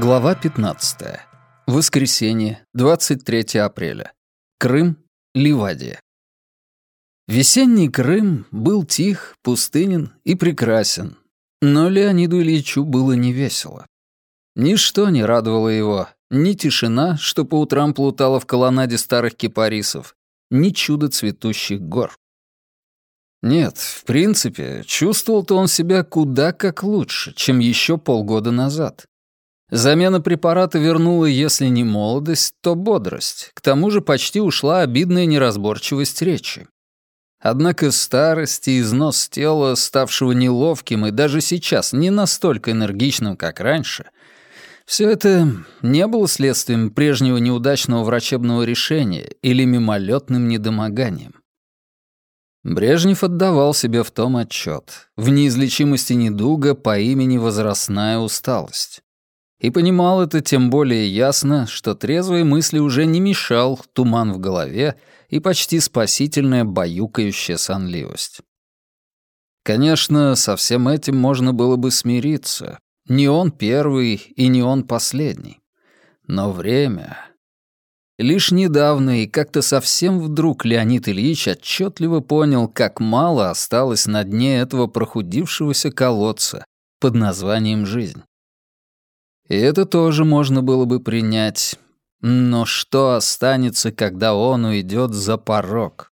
Глава 15. Воскресенье, 23 апреля. Крым, Ливадия. Весенний Крым был тих, пустынен и прекрасен, но Леониду Ильичу было невесело. Ничто не радовало его, ни тишина, что по утрам плутала в колоннаде старых кипарисов, ни чудо цветущих гор. Нет, в принципе, чувствовал-то он себя куда как лучше, чем еще полгода назад. Замена препарата вернула, если не молодость, то бодрость. К тому же почти ушла обидная неразборчивость речи. Однако старость и износ тела, ставшего неловким и даже сейчас не настолько энергичным, как раньше, все это не было следствием прежнего неудачного врачебного решения или мимолетным недомоганием. Брежнев отдавал себе в том отчет, в неизлечимости недуга по имени возрастная усталость. И понимал это тем более ясно, что трезвой мысли уже не мешал туман в голове и почти спасительная баюкающая сонливость. Конечно, со всем этим можно было бы смириться. Не он первый и не он последний. Но время... Лишь недавно и как-то совсем вдруг Леонид Ильич отчетливо понял, как мало осталось на дне этого прохудившегося колодца под названием «жизнь». И это тоже можно было бы принять. Но что останется, когда он уйдет за порог?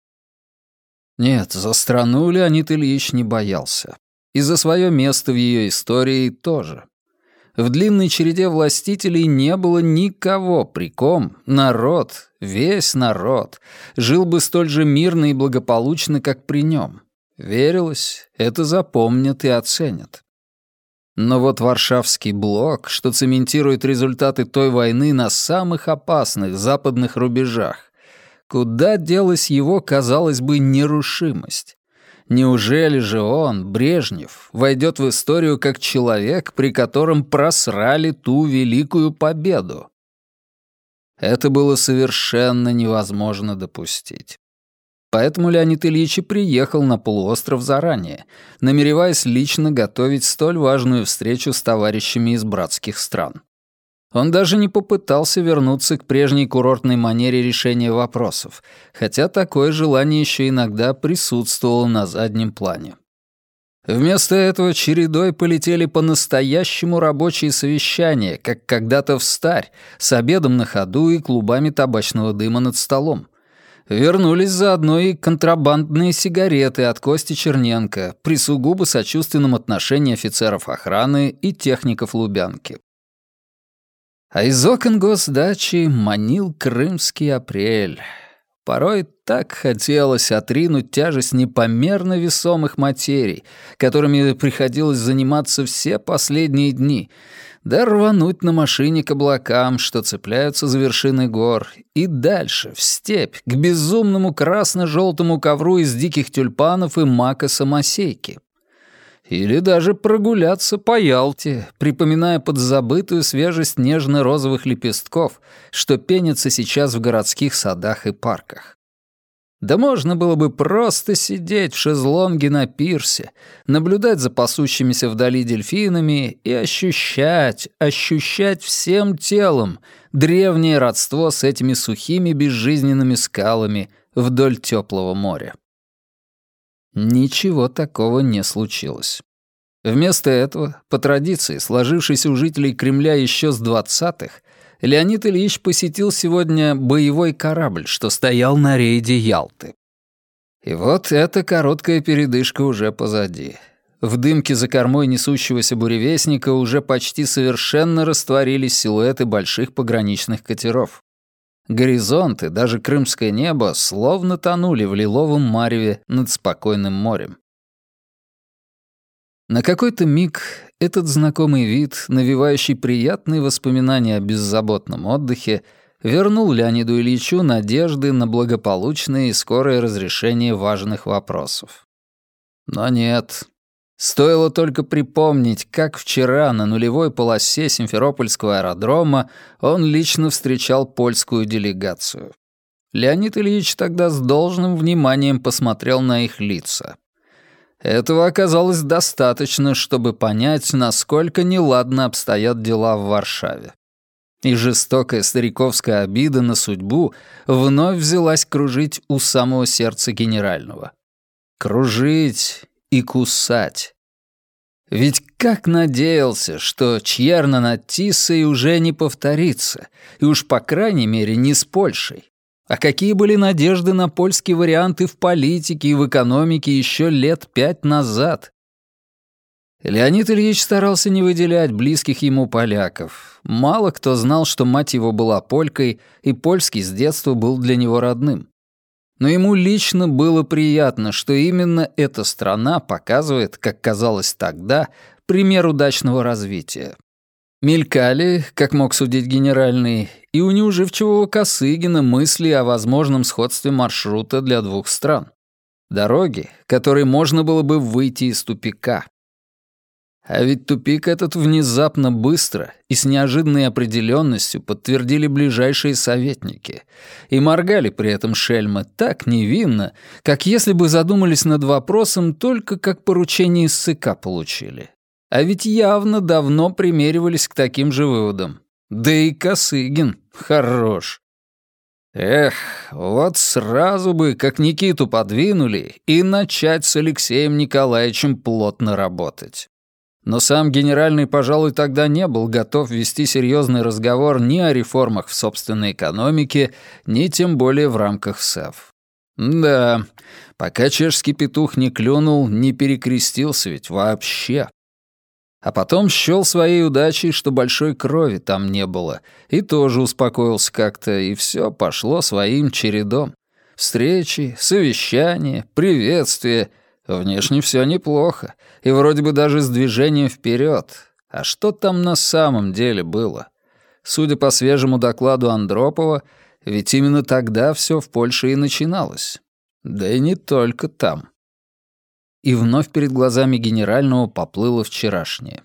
Нет, за страну Леонид Ильич не боялся. И за свое место в ее истории тоже. В длинной череде властителей не было никого, при ком народ, весь народ, жил бы столь же мирно и благополучно, как при нем. Верилось, это запомнят и оценят. Но вот Варшавский блок, что цементирует результаты той войны на самых опасных западных рубежах, куда делась его, казалось бы, нерушимость? Неужели же он, Брежнев, войдет в историю как человек, при котором просрали ту великую победу? Это было совершенно невозможно допустить. Поэтому Леонид Ильич и приехал на полуостров заранее, намереваясь лично готовить столь важную встречу с товарищами из братских стран. Он даже не попытался вернуться к прежней курортной манере решения вопросов, хотя такое желание еще иногда присутствовало на заднем плане. Вместо этого чередой полетели по-настоящему рабочие совещания, как когда-то встарь, с обедом на ходу и клубами табачного дыма над столом. Вернулись заодно и контрабандные сигареты от Кости Черненко при сугубо сочувственном отношении офицеров охраны и техников Лубянки. А из окон госдачи манил крымский апрель. Порой так хотелось отринуть тяжесть непомерно весомых материй, которыми приходилось заниматься все последние дни, да рвануть на машине к облакам, что цепляются за вершины гор, и дальше, в степь, к безумному красно-желтому ковру из диких тюльпанов и мака-самосейки. Или даже прогуляться по Ялте, припоминая подзабытую свежесть нежно-розовых лепестков, что пенятся сейчас в городских садах и парках. Да можно было бы просто сидеть в шезлонге на пирсе, наблюдать за пасущимися вдали дельфинами и ощущать всем телом древнее родство с этими сухими безжизненными скалами вдоль теплого моря. Ничего такого не случилось. Вместо этого, по традиции, сложившейся у жителей Кремля еще с 20-х, Леонид Ильич посетил сегодня боевой корабль, что стоял на рейде Ялты. И вот эта короткая передышка уже позади. В дымке за кормой несущегося буревестника уже почти совершенно растворились силуэты больших пограничных катеров. Горизонты, даже крымское небо, словно тонули в лиловом мареве над спокойным морем. На какой-то миг этот знакомый вид, навевающий приятные воспоминания о беззаботном отдыхе, вернул Леониду Ильичу надежды на благополучное и скорое разрешение важных вопросов. Но нет. Стоило только припомнить, как вчера на нулевой полосе Симферопольского аэродрома он лично встречал польскую делегацию. Леонид Ильич тогда с должным вниманием посмотрел на их лица. Этого оказалось достаточно, чтобы понять, насколько неладно обстоят дела в Варшаве. И жестокая стариковская обида на судьбу вновь взялась кружить у самого сердца генерального. Кружить и кусать. Ведь как надеялся, что Чьерна над Тиссой уже не повторится, и уж по крайней мере не с Польшей. А какие были надежды на польские варианты в политике и в экономике еще лет 5 назад? Леонид Ильич старался не выделять близких ему поляков. Мало кто знал, что мать его была полькой, и польский с детства был для него родным. Но ему лично было приятно, что именно эта страна показывает, как казалось тогда, пример удачного развития. Мелькали, как мог судить генеральный, и у неуживчивого Косыгина мысли о возможном сходстве маршрута для двух стран. Дороги, которые можно было бы выйти из тупика. А ведь тупик этот внезапно быстро и с неожиданной определенностью подтвердили ближайшие советники. И моргали при этом шельмы так невинно, как если бы задумались над вопросом только как поручение из ЦК получили. А ведь явно давно примеривались к таким же выводам. Да и Косыгин хорош. Эх, вот сразу бы, как Никиту подвинули, и начать с Алексеем Николаевичем плотно работать. Но сам генеральный, пожалуй, тогда не был готов вести серьезный разговор ни о реформах в собственной экономике, ни тем более в рамках СЭФ. Да, пока чешский петух не клюнул, не перекрестился ведь вообще. А потом счёл своей удачей, что большой крови там не было, и тоже успокоился как-то, и все пошло своим чередом. Встречи, совещания, приветствия. Внешне все неплохо, и вроде бы даже с движением вперед. А что там на самом деле было? Судя по свежему докладу Андропова, ведь именно тогда все в Польше и начиналось. Да и не только там. И вновь перед глазами генерального поплыло вчерашнее.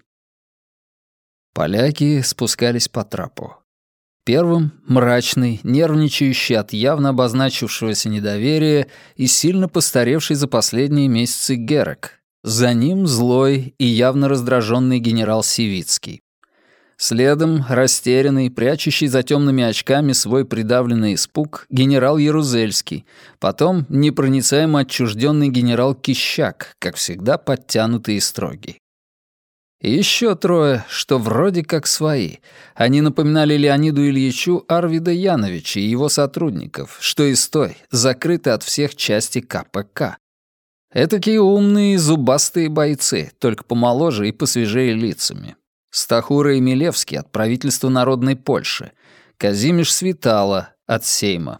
Поляки спускались по трапу. Первым — мрачный, нервничающий от явно обозначившегося недоверия и сильно постаревший за последние месяцы Герек. За ним злой и явно раздраженный генерал Сивицкий. Следом растерянный, прячущий за темными очками свой придавленный испуг, генерал Ярузельский. Потом непроницаемо отчужденный генерал Кищак, как всегда подтянутый и строгий. И еще трое, что вроде как свои. Они напоминали Леониду Ильичу Арвида Яновича и его сотрудников, что и стой, закрыты от всех части КПК. Этакие умные, зубастые бойцы, только помоложе и посвежее лицами. Стахура и Милевский от правительства Народной Польши, Казимиш Свитала от Сейма.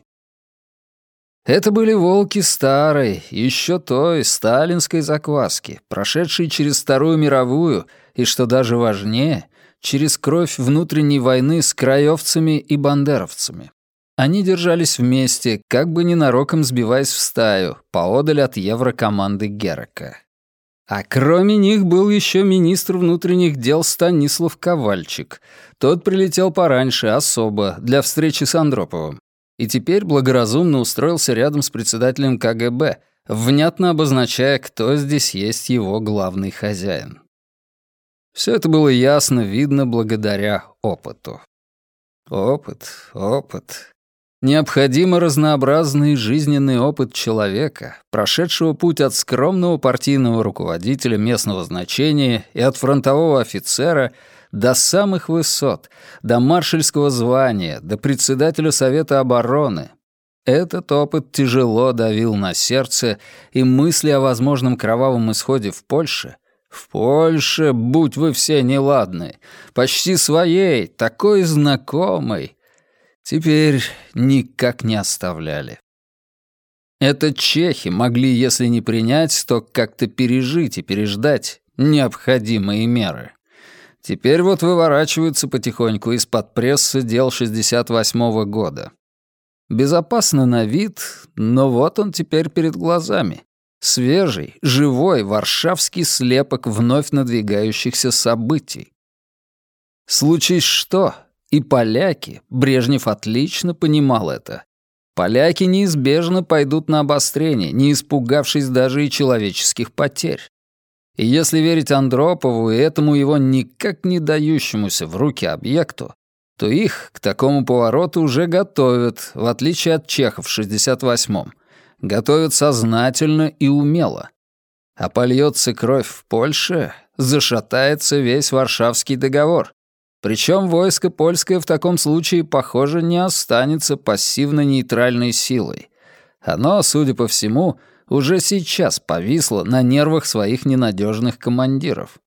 Это были волки старой, еще той сталинской закваски, прошедшие через Вторую мировую и, что даже важнее, через кровь внутренней войны с краевцами и бандеровцами. Они держались вместе, как бы ненароком сбиваясь в стаю, поодаль от еврокоманды Герека. А кроме них был еще министр внутренних дел Станислав Ковальчик. Тот прилетел пораньше, особо, для встречи с Андроповым. И теперь благоразумно устроился рядом с председателем КГБ, внятно обозначая, кто здесь есть его главный хозяин. Все это было ясно видно благодаря опыту. Опыт. Необходимо разнообразный жизненный опыт человека, прошедшего путь от скромного партийного руководителя местного значения и от фронтового офицера до самых высот, до маршальского звания, до председателя Совета обороны. Этот опыт тяжело давил на сердце, и мысли о возможном кровавом исходе в Польше, будь вы все неладны, почти своей, такой знакомой, теперь никак не оставляли. Это чехи могли, если не принять, то как-то пережить и переждать необходимые меры. Теперь вот выворачиваются потихоньку из-под прессы дел 68-го года. Безопасно на вид, но вот он теперь перед глазами. Свежий, живой варшавский слепок вновь надвигающихся событий. Случись что, и поляки, Брежнев отлично понимал это, Поляки неизбежно пойдут на обострение, не испугавшись даже и человеческих потерь. И если верить Андропову и этому его никак не дающемуся в руки объекту, то их к такому повороту уже готовят, в отличие от чехов в 68-м. Готовят сознательно и умело. А польется кровь в Польше, зашатается весь Варшавский договор. Причем войско польское в таком случае, похоже, не останется пассивно-нейтральной силой. Оно, судя по всему, уже сейчас повисло на нервах своих ненадежных командиров.